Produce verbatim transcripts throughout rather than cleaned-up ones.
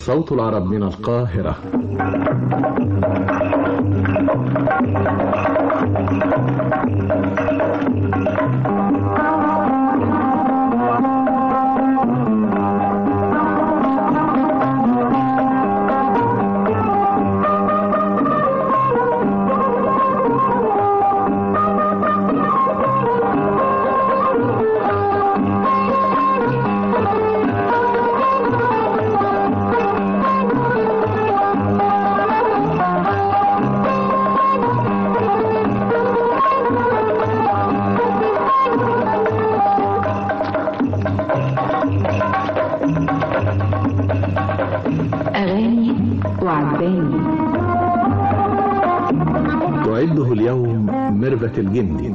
صوت العرب من القاهرة. أغاني وعباني تعده اليوم ميرفت الجندي.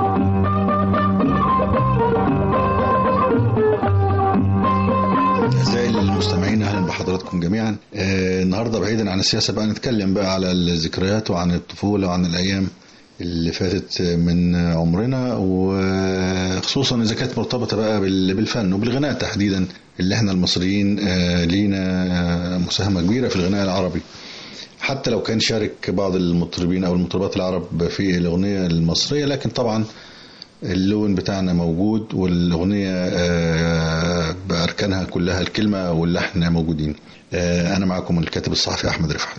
أعزائي المستمعين، أهلا بحضراتكم جميعا. آه النهاردة بعيدا عن السياسة بقى نتكلم بقى على الذكريات وعن الطفولة وعن الأيام اللي فاتت من عمرنا، وخصوصا إذا كانت مرتبطة بقى بالفن وبالغناء تحديدا، اللي احنا المصريين آه لينا مساهمة كبيرة في الغناء العربي، حتى لو كان شارك بعض المطربين أو المطربات العرب في الأغنية المصرية، لكن طبعا اللون بتاعنا موجود، والأغنية بأركانها كلها الكلمة واللحن موجودين. أنا معكم الكاتب الصحفي أحمد رفعت.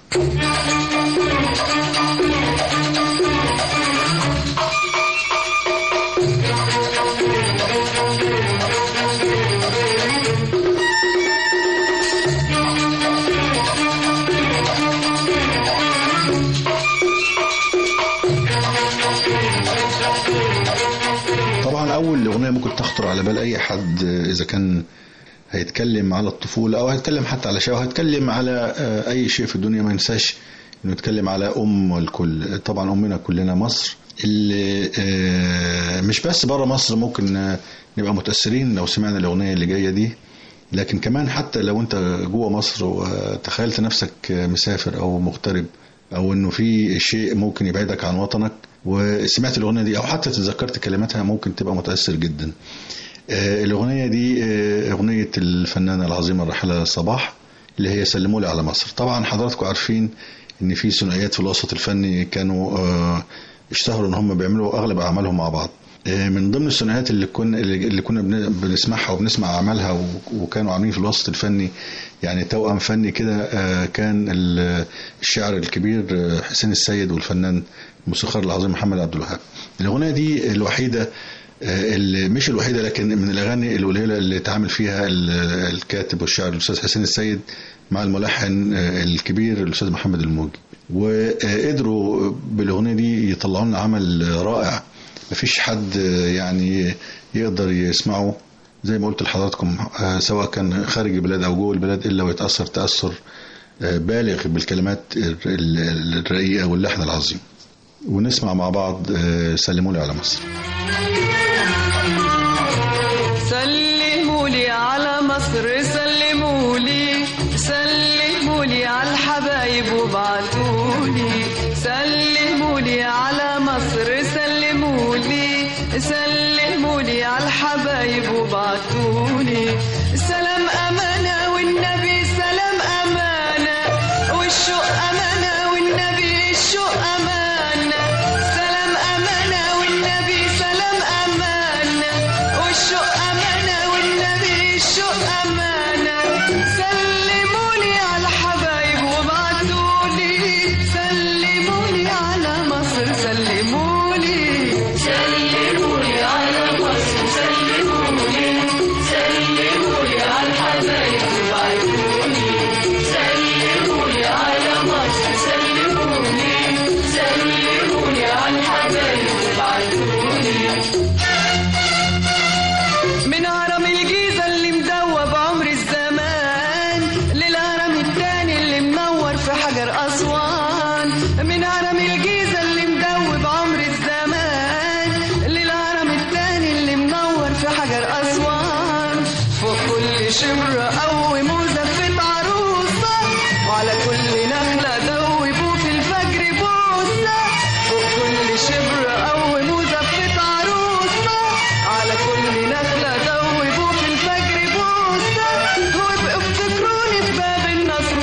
أول أغنية ممكن تخطر على بال أي حد إذا كان هيتكلم على الطفولة أو هيتكلم حتى على شيء أو هيتكلم على أي شيء في الدنيا، ما ينساش إنه يتكلم على أم الكل. طبعا أمنا كلنا مصر، اللي مش بس برا مصر ممكن نبقى متأثرين لو سمعنا الأغنية اللي جاية دي، لكن كمان حتى لو أنت جوه مصر وتخيلت نفسك مسافر أو مغترب، أو إنه في شيء ممكن يبعدك عن وطنك وسمعت الأغنية دي، أو حتى تذكرت كلماتها، ممكن تبقى متأثر جدا. الأغنية دي أغنية الفنانة العظيمة الراحلة صباح، اللي هي سلموا لي على مصر. طبعا حضراتكم عارفين إن في ثنائيات في الوسط الفني كانوا اشتهروا إن هم بيعملوا أغلب أعمالهم مع بعض. من ضمن الثنائيات اللي كنا اللي كنا بنسمعها وبنسمع أعمالها وكانوا عاملين في الوسط الفني يعني توأم فني كده، كان الشاعر الكبير حسين السيد والفنان الموسيقار العظيم محمد عبد الوهاب. الأغنية دي الوحيدة، اللي مش الوحيدة لكن من الأغاني القليلة اللي تعامل فيها الكاتب والشاعر الأستاذ حسين السيد مع الملحن الكبير الأستاذ محمد الموجي، وقدروا بالأغنية دي يطلعوا لنا عمل رائع مفيش حد يعني يقدر يسمعه زي ما قلت لحضراتكم، سواء كان خارج البلاد أو جوه البلاد، إلا ويتأثر تأثر بالغ بالكلمات الرقيقة واللحن العظيم. ونسمع مع بعض سلموا لي على مصر. سلموا لي على مصر، سلموا لي سلموا لي على الحبايب وابعتوا لي، سلموا لي على مصر، سلموا لي سلموا لي على الحبايب وابعتوا لي. سلام أمانة والنبي سلام أمانة، والشوق أمانة والنبي الشوق أمانة. سلام أمانة والنبي سلام أمانة، والشوق أمانة والنبي الشوق أمانة. سلموا لي على الحبايب وابعتوا لي، سلموا لي على مصر، سلموا لي سلموا لي على مصر، سلموا لي سلموا لي على الحبايب وابعتوا لي، سلموا لي على مصر، سلموا لي سلموا لي على الحبايب وابعتوا لي. من هرم الجيزة اللي مدوب عمر الزمان للهرم التاني اللي منور في حجر أسوان، من هرم الجيزة اللي مدوب عمر الزمان للهرم التاني اللي منور في حجر أسوان. فوق كل شبر قوم وزفت عروسة، وعلى كل نخلة دوبوا في الفجر بوسة. فوق كل شبر قوم وزفت عروسة، على كل نخلة دوبوا في الفجر بوسة. وابقوا افتكروني في باب النصر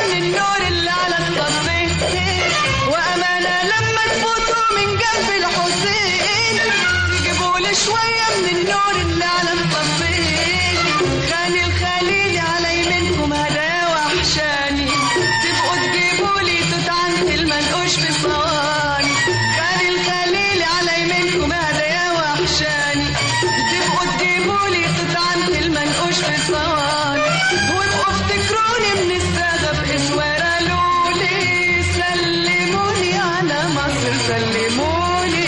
من النور اللي على الطفين، وأمانة لما تفوتوا من جنب الحسين تجيبولي شوية من النور اللي على الطفين. خان الخليل على يمينكم هدايا وحشاني، تبقوا تجيبولي توت عنت المنقوش في صواني. خان الخليل على يمينكم هدايا وحشاني، تبقوا تجيبولي توت عنت المنقوش في صواني. وابقوا افتكروني من السادة بإسوارة لولي، سلموني على مصر سلموني،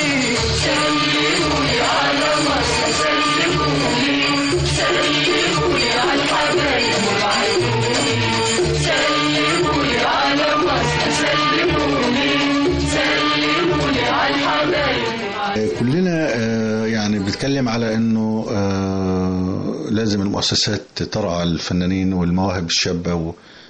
سلموني على مصر سلموني، سلموني على الحبايب وعيوني، سلموني على مصر سلموني، سلموني على الحبايب. كلنا آه، يعني بنتكلم على انه آه، لازم المؤسسات ترعى الفنانين والمواهب الشابة و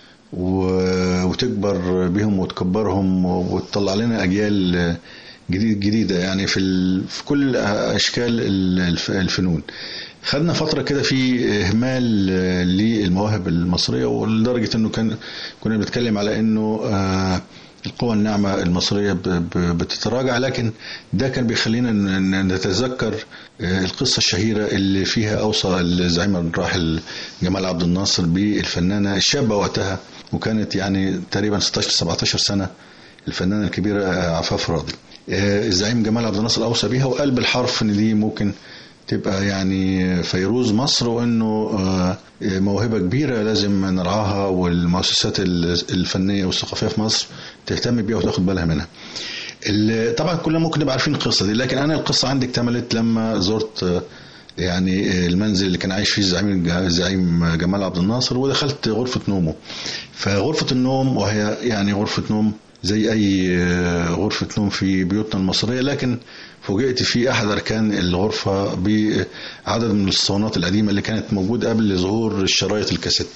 و- وتكبر بهم وتكبرهم وتطلع لنا اجيال جديد جديده يعني في ال... في كل اشكال الف- الفنون. خدنا فتره كده في اهمال للمواهب المصريه، ولدرجه انه كان كنا بنتكلم على انه آه، القوى الناعمه المصريه ب- ب- بتتراجع، لكن ده كان بيخلينا ن- ن- نتذكر آه، القصه الشهيره اللي فيها اوصى الزعيم الراحل جمال عبد الناصر بالفنانه الشابه وقتها، وكانت يعني تقريبا ستاشر سبعتاشر سنه، الفنانه الكبيره آه، عفاف راضي. آه، الزعيم جمال عبد الناصر اوصى بيها وقال بالحرف ان دي ممكن تبقى يعني فيروز مصر، وانه آه، موهبه كبيره لازم نرعاها، والمؤسسات الفنيه والثقافيه في مصر تهتم بيها وتاخد بالها منها. ال- طبعا كلنا ممكن نبقى عارفين القصه دي، لكن انا القصه عندي اكتملت لما زرت آه، يعني المنزل اللي كان عايش فيه الزعيم الزعيم جمال عبد الناصر، ودخلت غرفه نومه. فغرفه النوم وهي يعني غرفه نوم زي اي آه، غرفه نوم في بيوتنا المصريه، لكن فوجئت في احد اركان الغرفه بعدد من الاسطوانات القديمه اللي كانت موجوده قبل ظهور الشرايط الكاسيت.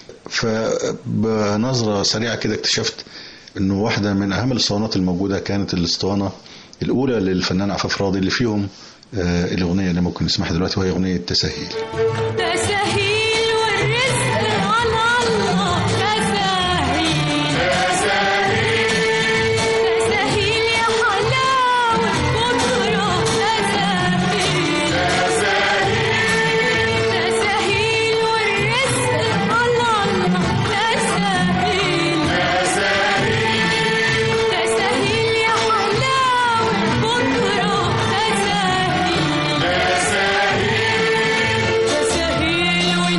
فبنظره سريعه كده اكتشفت انه واحده من اهم الاسطوانات الموجوده كانت الاسطوانه الاولى للفنان عفاف راضي اللي فيهم آه، الاغنيه اللي ممكن نسمعها دلوقتي، وهي اغنيه تساهيل. تساهيل والرزق على الله، تساهيل تساهيل يا حلاوة بكرة، تساهيل تساهيل والرزق على الله، تساهيل تساهيل يا حلاوة بكرة، تساهيل تساهيل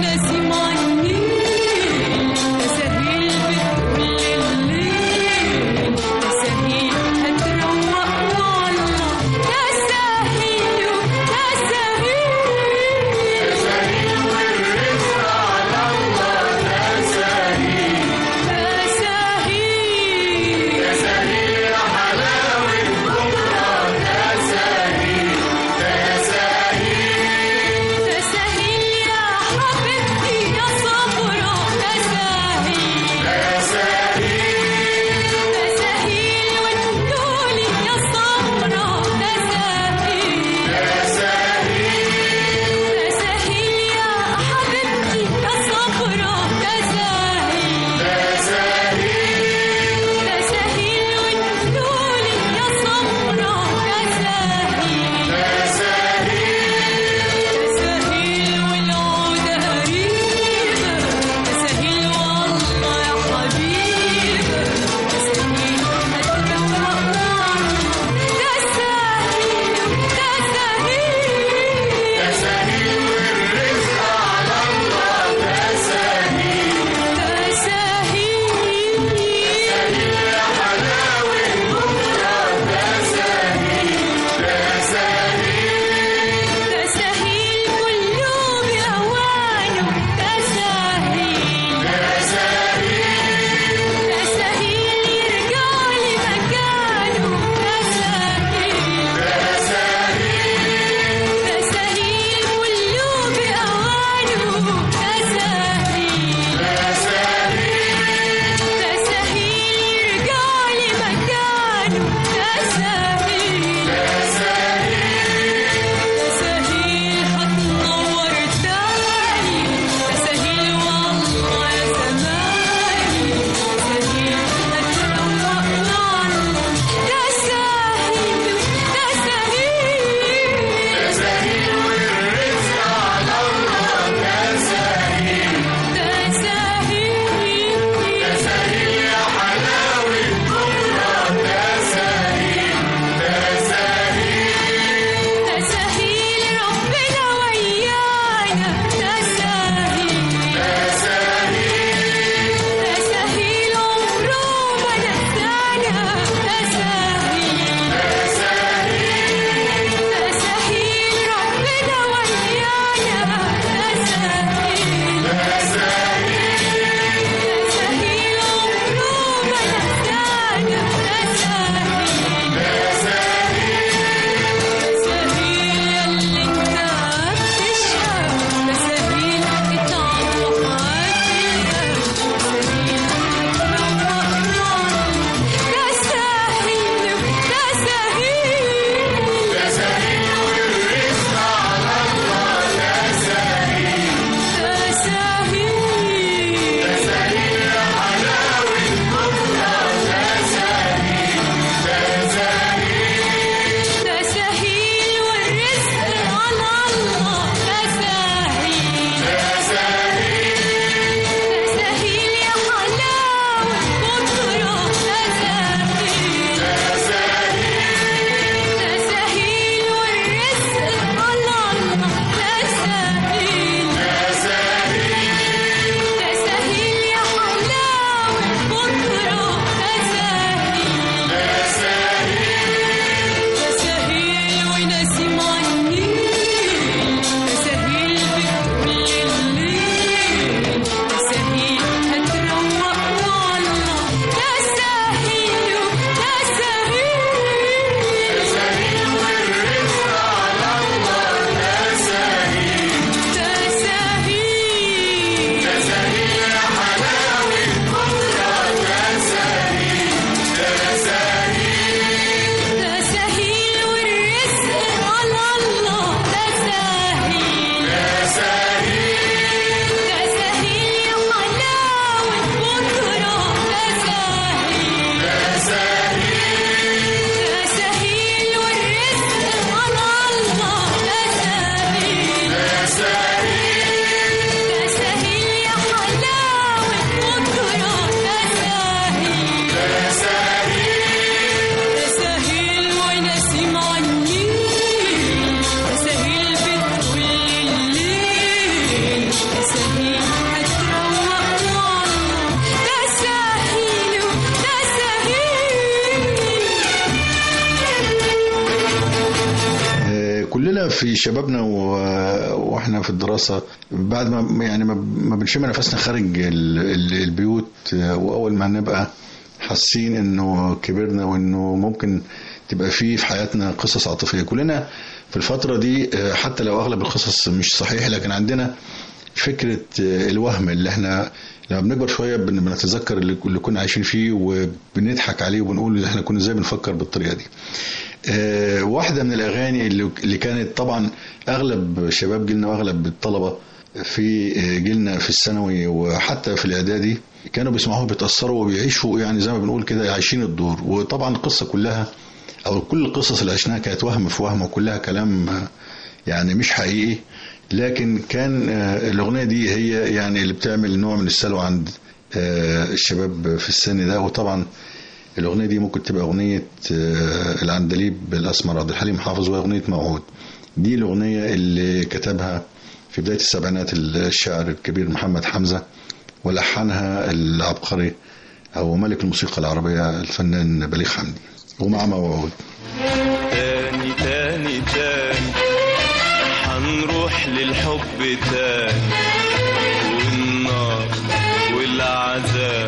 كلنا في شبابنا واحنا في الدراسة بعد ما يعني ما بنشم نفسنا خارج البيوت، واول ما نبقى حاسين انه كبرنا وانه ممكن تبقى فيه في حياتنا قصص عاطفية. كلنا في الفترة دي حتى لو اغلب القصص مش صحيح، لكن عندنا فكرة الوهم اللي احنا لما بنكبر شوية بنتذكر اللي كنا عايشين فيه وبنضحك عليه وبنقول احنا كنا ازاي بنفكر بالطريقة دي. اه واحدة من الأغاني اللي كانت طبعا أغلب شباب جيلنا وأغلب الطلبة في جيلنا في الثانوي وحتى في الإعدادي كانوا بيسمعوها بيتأثروا وبيعيشوا يعني زي ما بنقول كده عايشين الدور. وطبعا القصة كلها أو كل القصص اللي عشناها كانت وهم في وهم وكلها كلام يعني مش حقيقي، لكن كان الأغنية دي هي يعني اللي بتعمل نوع من السلوى عند الشباب في السن ده. وطبعا الأغنية دي ممكن تبقى أغنية العندليب الأسمر عبد الحليم حافظ وأغنية موعود. دي الأغنية اللي كتبها في بداية السبعينات الشاعر الكبير محمد حمزة، ولحنها العبقري أو ملك الموسيقى العربية الفنان بليغ حمدي، ومع موعود. تاني تاني تاني هنروح للحب تاني، والنار والعذاب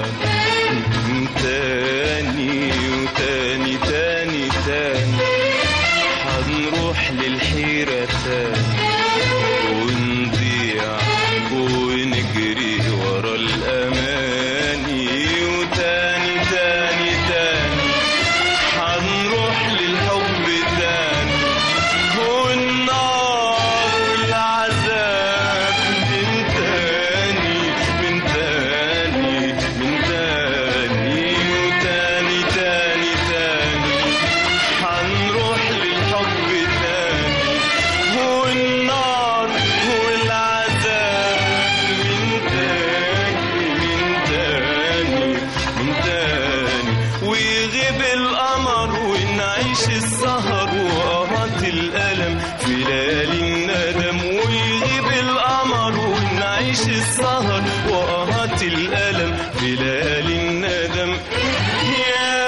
تاني وتاني تاني تاني هنروح للحيرة تاني، ونضيع ونجري ورا الأماني. وتاني تاني تاني هنروح للحب تاني، والنار والعذاب من تاني من تاني من تاني. وتاني تاني تاني هنروح للحب تاني، والنار والعذاب من تاني من تاني من تاني. ويغيب القمر ونعيش السهر وقهات الألم في ليالي الندم. ويغيب القمر ونعيش السهر وقهات الألم في ليالي الندم. يا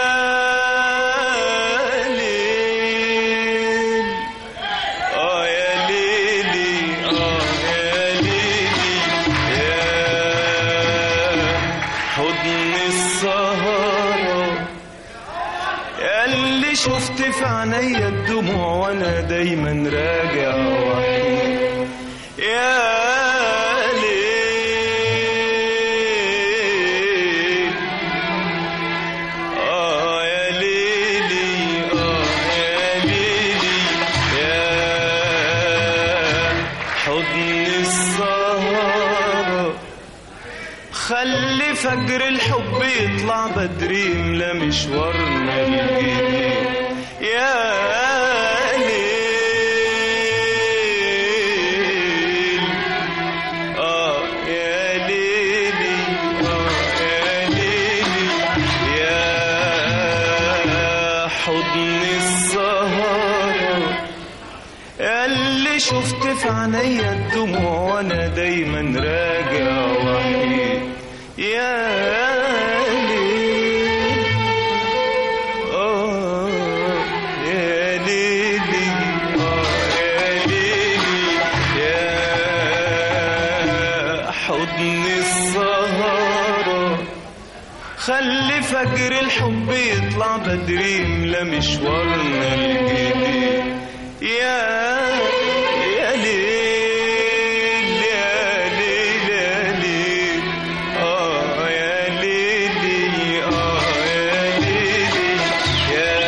ليل آه يا ليلي آه يا ليلي يا حضن السهرة، يا اللي شفت في عينيا الدموع وانا دايما راجع وحيد. يا ليل آه يا ليلي آه يا ليلي يا حضن السهرة. خلي فجر الحب يطلع بدري يملى مشوارنا الجديد. يا ليل آه يا ليلي آه يا ليلي يا حضن السهرة، يا اللي شفت في عينيا الدموع وانا دايما راجع وحيد. يا ليل آه يا ليلي آه يا ليلي يا حضن السهرة. خلي فجر الحب يطلع بدري يملى مشوارنا الجديد. يا يا ليل يا ليل يا ليل آه يا ليلي آه يا ليلي يا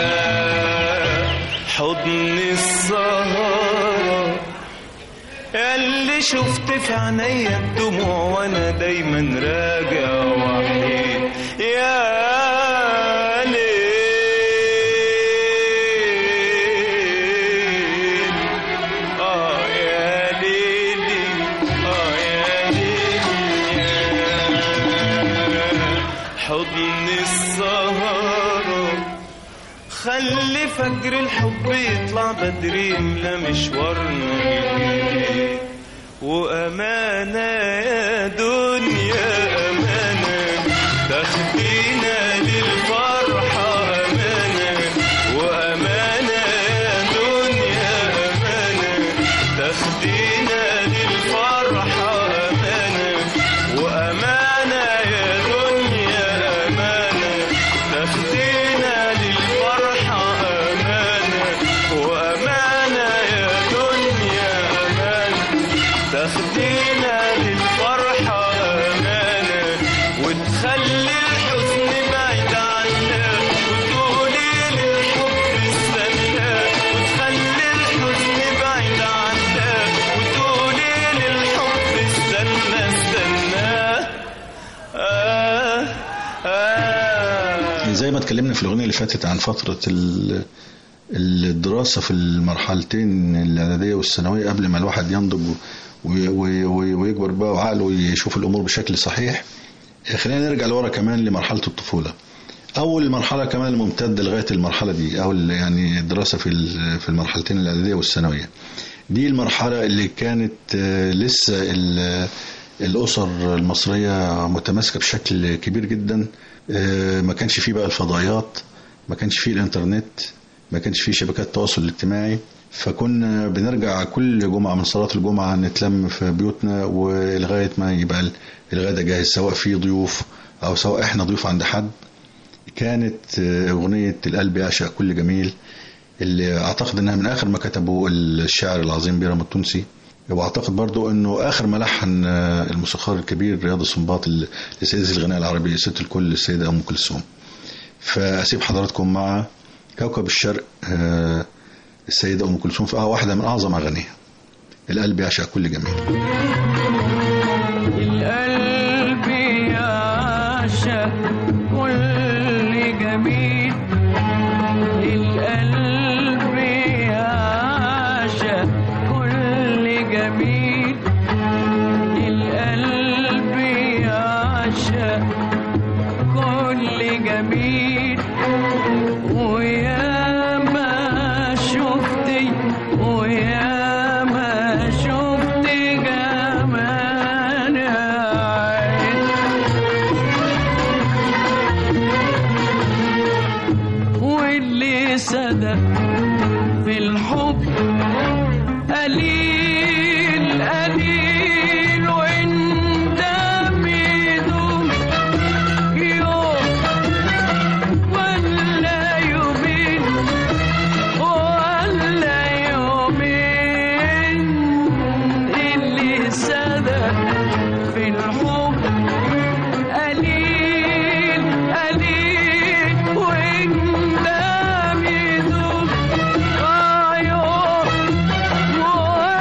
حضن السهرة، يا اللي شفت في عينيا الدموع وانا دايما راجع وحيد. يا حضن السهرة. خلي فجر الحب يطلع بدري يملى مشوارنا الجديد. وأمانة يا دنيا أمانة تاخدينا للفرحة أمانة. وأمانة يا دنيا أمانة آه زي ما اتكلمنا في الأغنية اللي فاتت عن فترة الدراسة في المرحلتين الإعدادية والثانوية قبل ما الواحد ينضج ويكبر بقى وعقله يشوف الأمور بشكل صحيح. خلينا نرجع لورا كمان لمرحلة الطفولة. أول مرحلة كمان ممتدة لغاية المرحلة دي، أو يعني الدراسة في في المرحلتين الإعدادية والثانوية. دي المرحلة اللي كانت لسه الأسر المصرية متماسكة بشكل كبير جدا. ما كانش فيه بقى الفضائيات، ما كانش فيه الإنترنت، ما كانش فيه شبكات التواصل الاجتماعي. فكنا بنرجع كل جمعة من صلاة الجمعة نتلم في بيوتنا ولغاية ما يبقى الغدا جاهز، سواء في ضيوف أو سواء إحنا ضيوف عند حد. كانت أغنية القلب يعشق كل جميل اللي أعتقد أنها من آخر ما كتبه الشاعر العظيم بيرام التونسي، وأعتقد برضو أنه آخر ما لحن الموسيقار الكبير رياض السنباط لسيدة الغناء العربي ست الكل السيدة أم كلثوم. فأسيب حضراتكم مع كوكب الشرق السيدة أم كلثوم في واحدة من أعظم أغانيها، القلب يعشق كل جميل. القلب يعشق كل جميل، القلب يعشق كل جميل، القلب يعشق كل جميل. ويا ما شفتي ويا ما شفتي جمال عين، واللي صدق في الحب قليل قليل، وانت بيدوم يوم ولا يومين ولا يومين. اللي صدق في الحب قليل قليل، وانت بيدوم يوم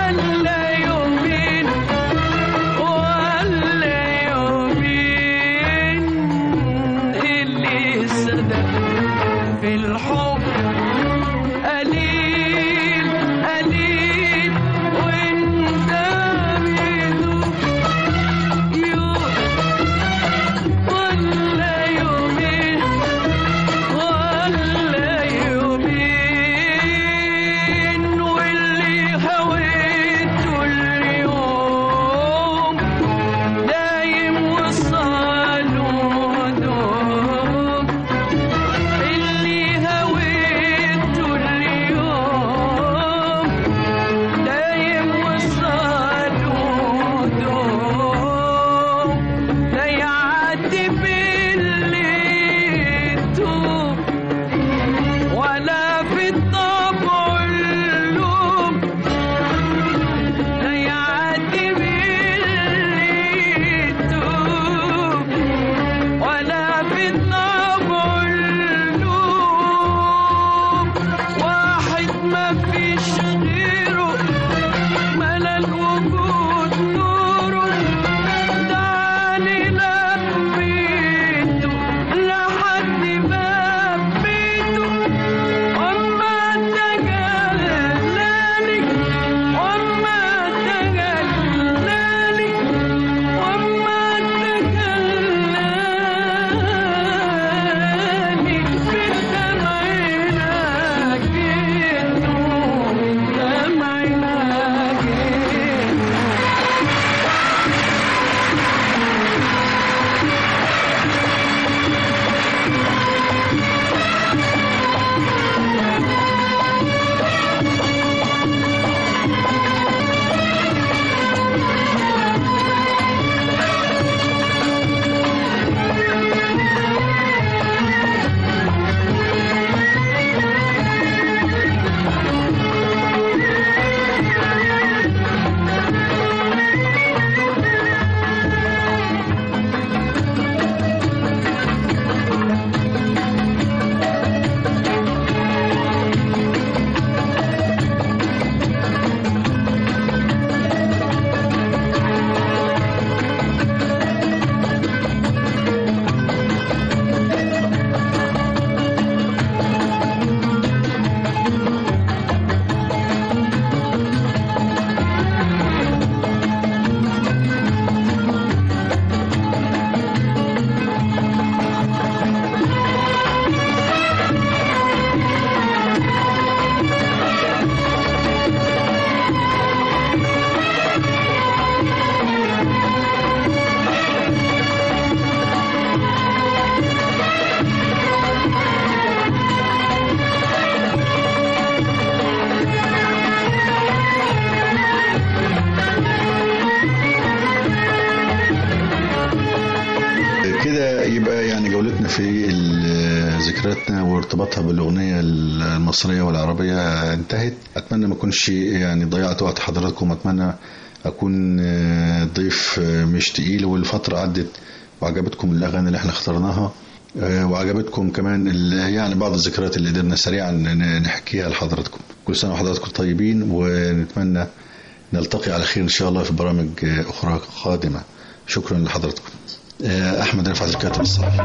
ذكرياتنا وارتباطها بالأغنية المصرية والعربية انتهت. أتمنى ما أكونش يعني ضيعت وقت حضراتكم، أتمنى أكون ضيف مش تقيل، والفترة عدت وعجبتكم الأغاني اللي احنا اخترناها، وعجبتكم كمان يعني بعض الذكريات اللي قدرنا سريعا نحكيها لحضراتكم. كل سنة وحضراتكم طيبين، ونتمنى نلتقي على خير إن شاء الله في برامج أخرى قادمة. شكرا لحضراتكم. أحمد رفعت الكاتب الصحفي.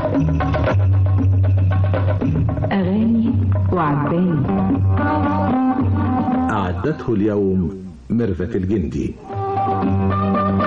أغاني وعباني أعدته اليوم ميرفت الجندي.